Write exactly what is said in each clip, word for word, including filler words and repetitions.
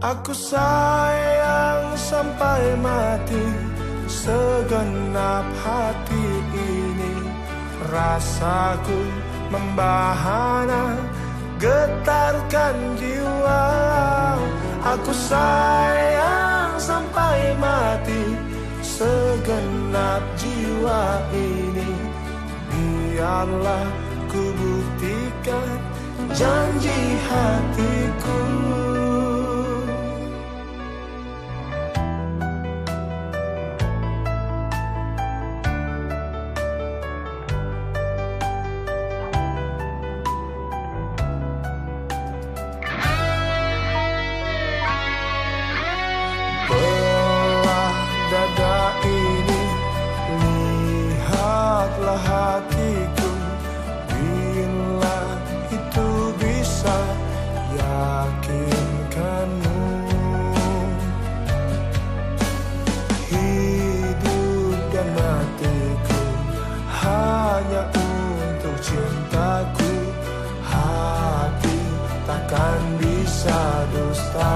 Aku sayang sampai mati, segenap hati ini. Rasaku membahana, getarkan jiwa. Aku sayang sampai mati, segenap jiwa ini. Biarlah ku buktikan janji hatiku. Dada ini, lihatlah hatiku. Bila itu bisa yakinkanmu, hidup dan matiku hanya untuk cintaku. Hati takkan bisa dusta.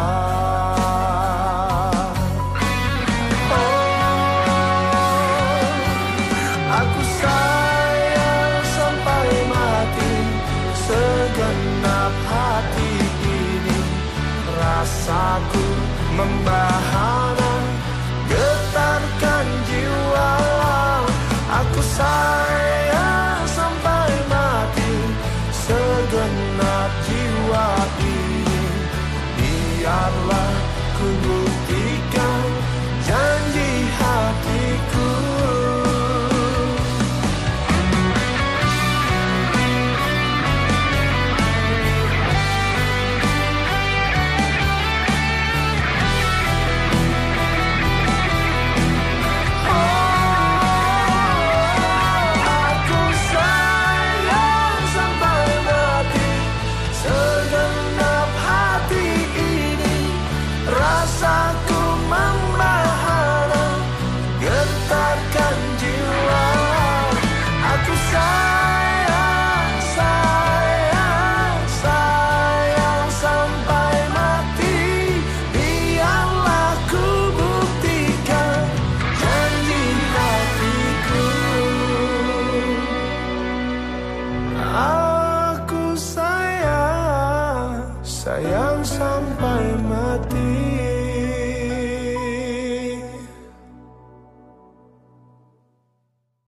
Aku sayang sampai mati, segenap hati ini. Rasaku membahana, getarkan jiwa. Aku sayang sampai mati, segenap jiwa ini. Biarlah ku